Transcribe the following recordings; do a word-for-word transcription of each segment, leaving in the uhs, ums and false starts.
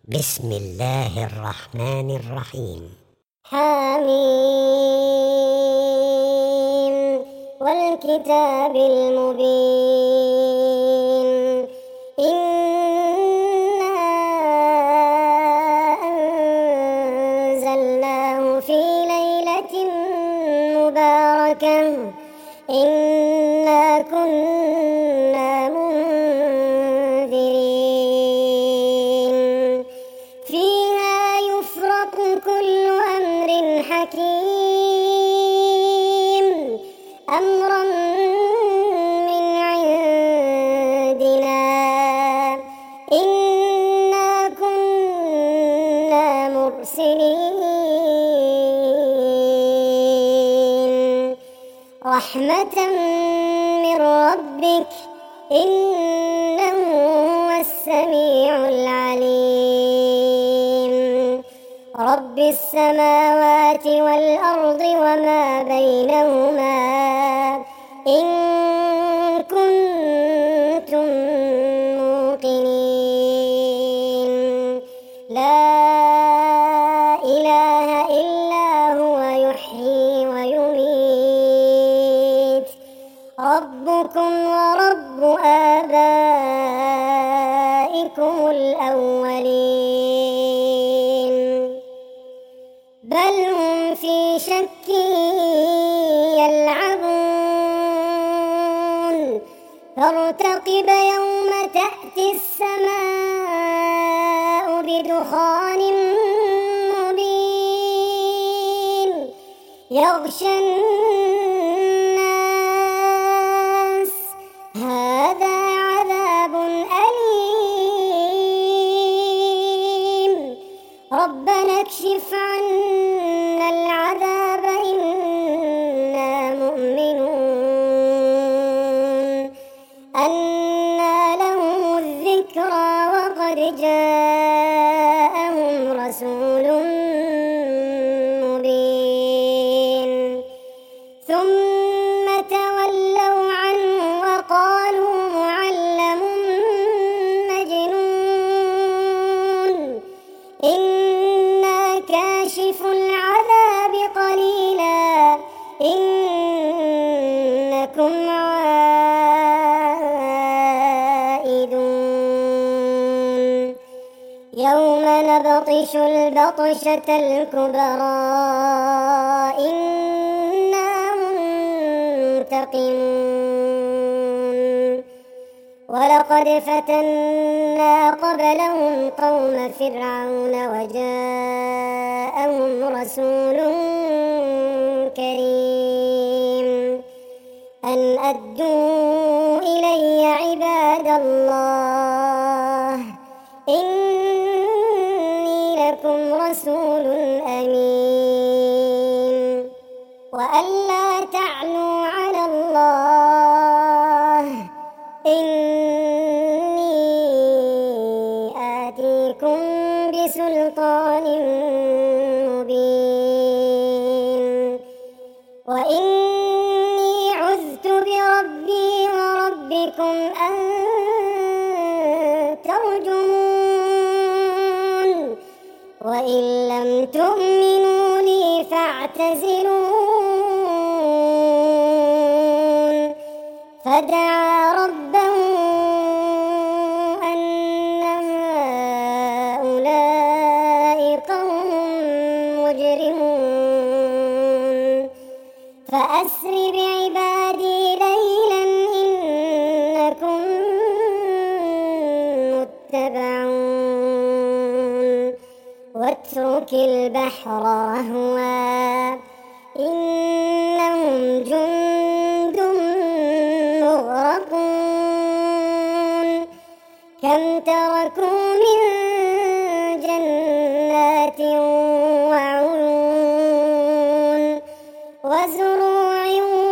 بسم الله الرحمن الرحيم. حميم والكتاب المبين إنا أنزلناه في ليلة مباركة إنا كنا منذرين فيها يفرق كل أمر حكيم أمرا من عندنا إنا كنا مرسلين رحمة من ربك إنه هو السميع العليم رب السماوات والأرض وما بينهما إن كنتم موقنين لا إله إلا هو يحيي ويميت ربكم ورب آبائكم الأولين بل هم في شك يلعبون فارتقب يوم تأتي السماء بدخان مبين يغشى الناس هذا عذاب أليم ربنا اكشف عنا العذاب إنا مؤمنون أنى لهم الذكرى وقد جاءهم رسول مبين ثم تولوا عنه وقالوا معلم مجنون إنا كاشف العذاب قليلا إنكم عائدون يوم نبطش البطشة الكبرى إنا منتقمون ولقد فتنا قبلهم قوم فرعون وجاءهم رسول كريم أن أدوا إلي عباد الله إني لكم رسول أمين وأن لا تعلوا على الله إني آتيكم بسلطان مبين وإني عذت بربي وربكم أن ترجمون وإن لم تؤمنوا لي فاعتزلون فدعا ربه أن هؤلاء قوم مجرمون فأسر بعبادي ليلا إنكم متبعون واترك البحر رهوا إنهم جند مغرقون كم تركوا من جنات وعيون وزروع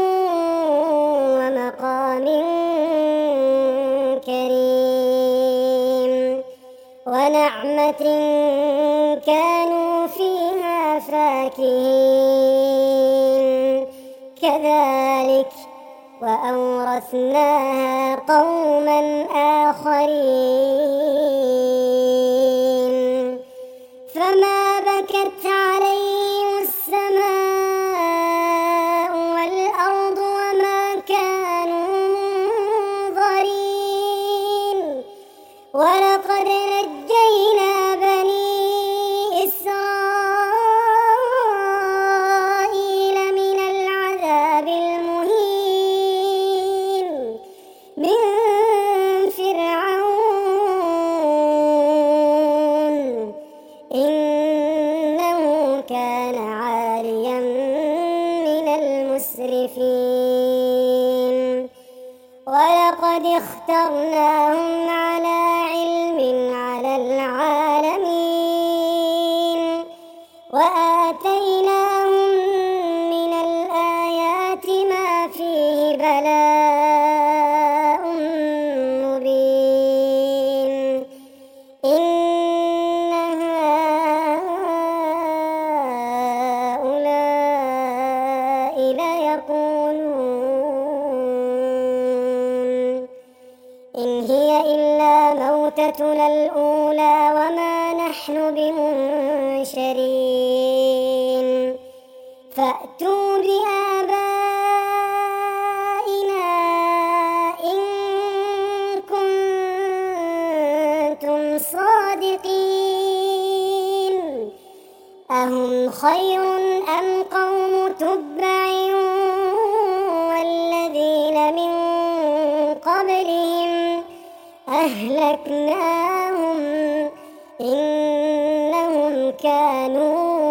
ومقام كريم ونعمة كانوا فيها فاكهين كذلك وأورثناها قوما آخرين اخترناهم على علم على العالمين وآتيناهم من الآيات ما فيه بلاء مبين إن هؤلاء ليقولون إن هي إلا موتتنا الأولى وما نحن بمنشرين فأتوا بآبائنا إن كنتم صادقين أهم خير أم قوم تبع والذين من قبلهم أهلكناهم إنهم كانوا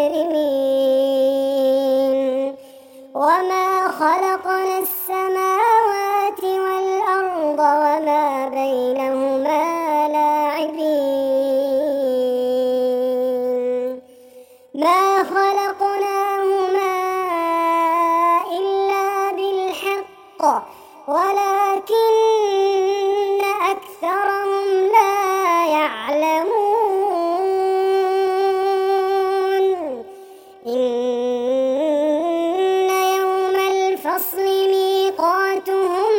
مجرمين وما خلقنا السماوات والأرض وما بينهما لاعبين ما خلقناهما إلا بالحق ولكن أكثرهم لا يعلمون إن يوم الفصل ميقاتهم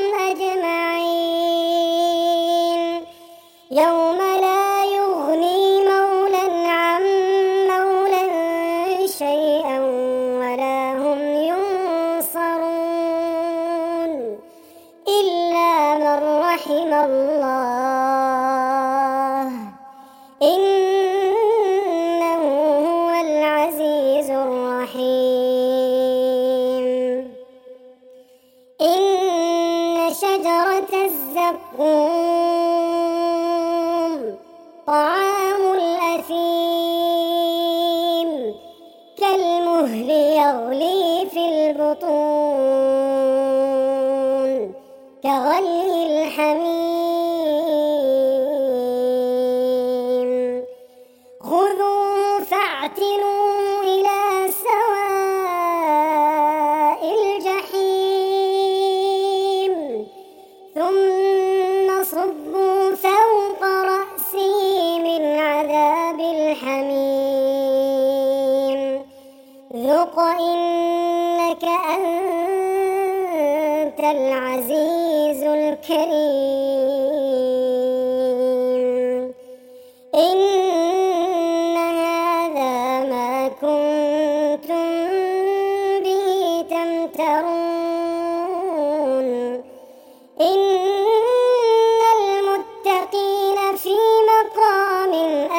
أجمعين يوم لا يغني مولى عن مولى شيئا ولا هم ينصرون إلا من رحم الله إنه هو العزيز الرحيم إن شجرة الزقوم طعام الأثيم كالمهل يغلي في البطون كغلي الحميم خذوه فاعتلوه إلى سواء الجحيم ثم صبوا فوق رأسه من عذاب الحميم ذق إنك أنت العزيز الكريم إن هذا ما كنتم به تمترون إن المتقين في مقام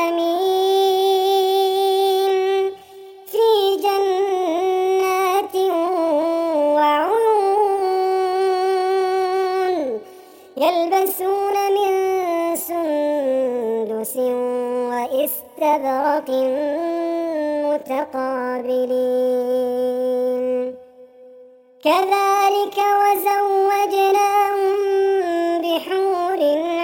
أمين في جنات وعيون يلبسون من سندس وإستبرق متقابلين كذلك وزوجناهم بحور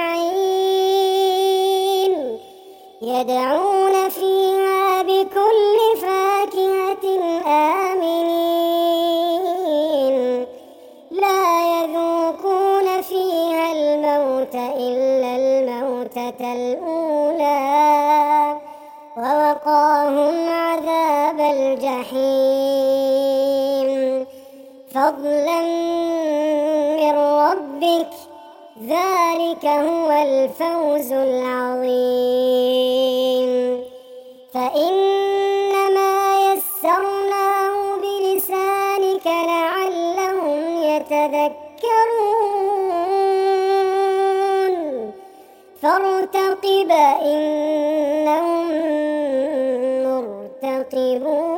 عين يدعون فيها بكل فاكهة آمنين لا يذوقون فيها الموت إلا الموتة الأولى ووقاهم عذاب الجحيم فضلا من ربك ذلك هو الفوز العظيم فإنما يسرناه بلسانك لعلهم يتذكرون فارتقب إنهم مرتقبون.